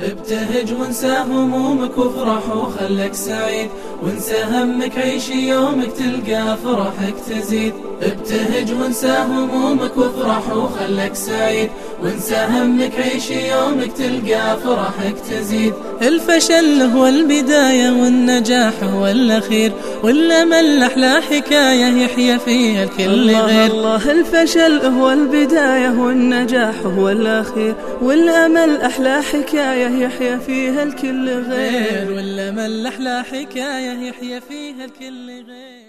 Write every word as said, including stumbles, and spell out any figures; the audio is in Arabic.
ابتهج وانسى همومك وافرح وخلك سعيد، وانسى همك عيش يومك تلقى فرحك تزيد. ابتهج وانسى همومك وافرح وخلك سعيد، وانسى همك عيش يومك تلقى فرحك تزيد. الفشل هو البداية والنجاح هو الأخير، والأمل أحلى حكاية يحيى فيها الكل غير. الله الفشل هو البداية والنجاح هو الأخير، والأمل أحلى حكاية يحيى فيها الكل غير. والأمل أحلى حكاية يحيى فيها الكل غير.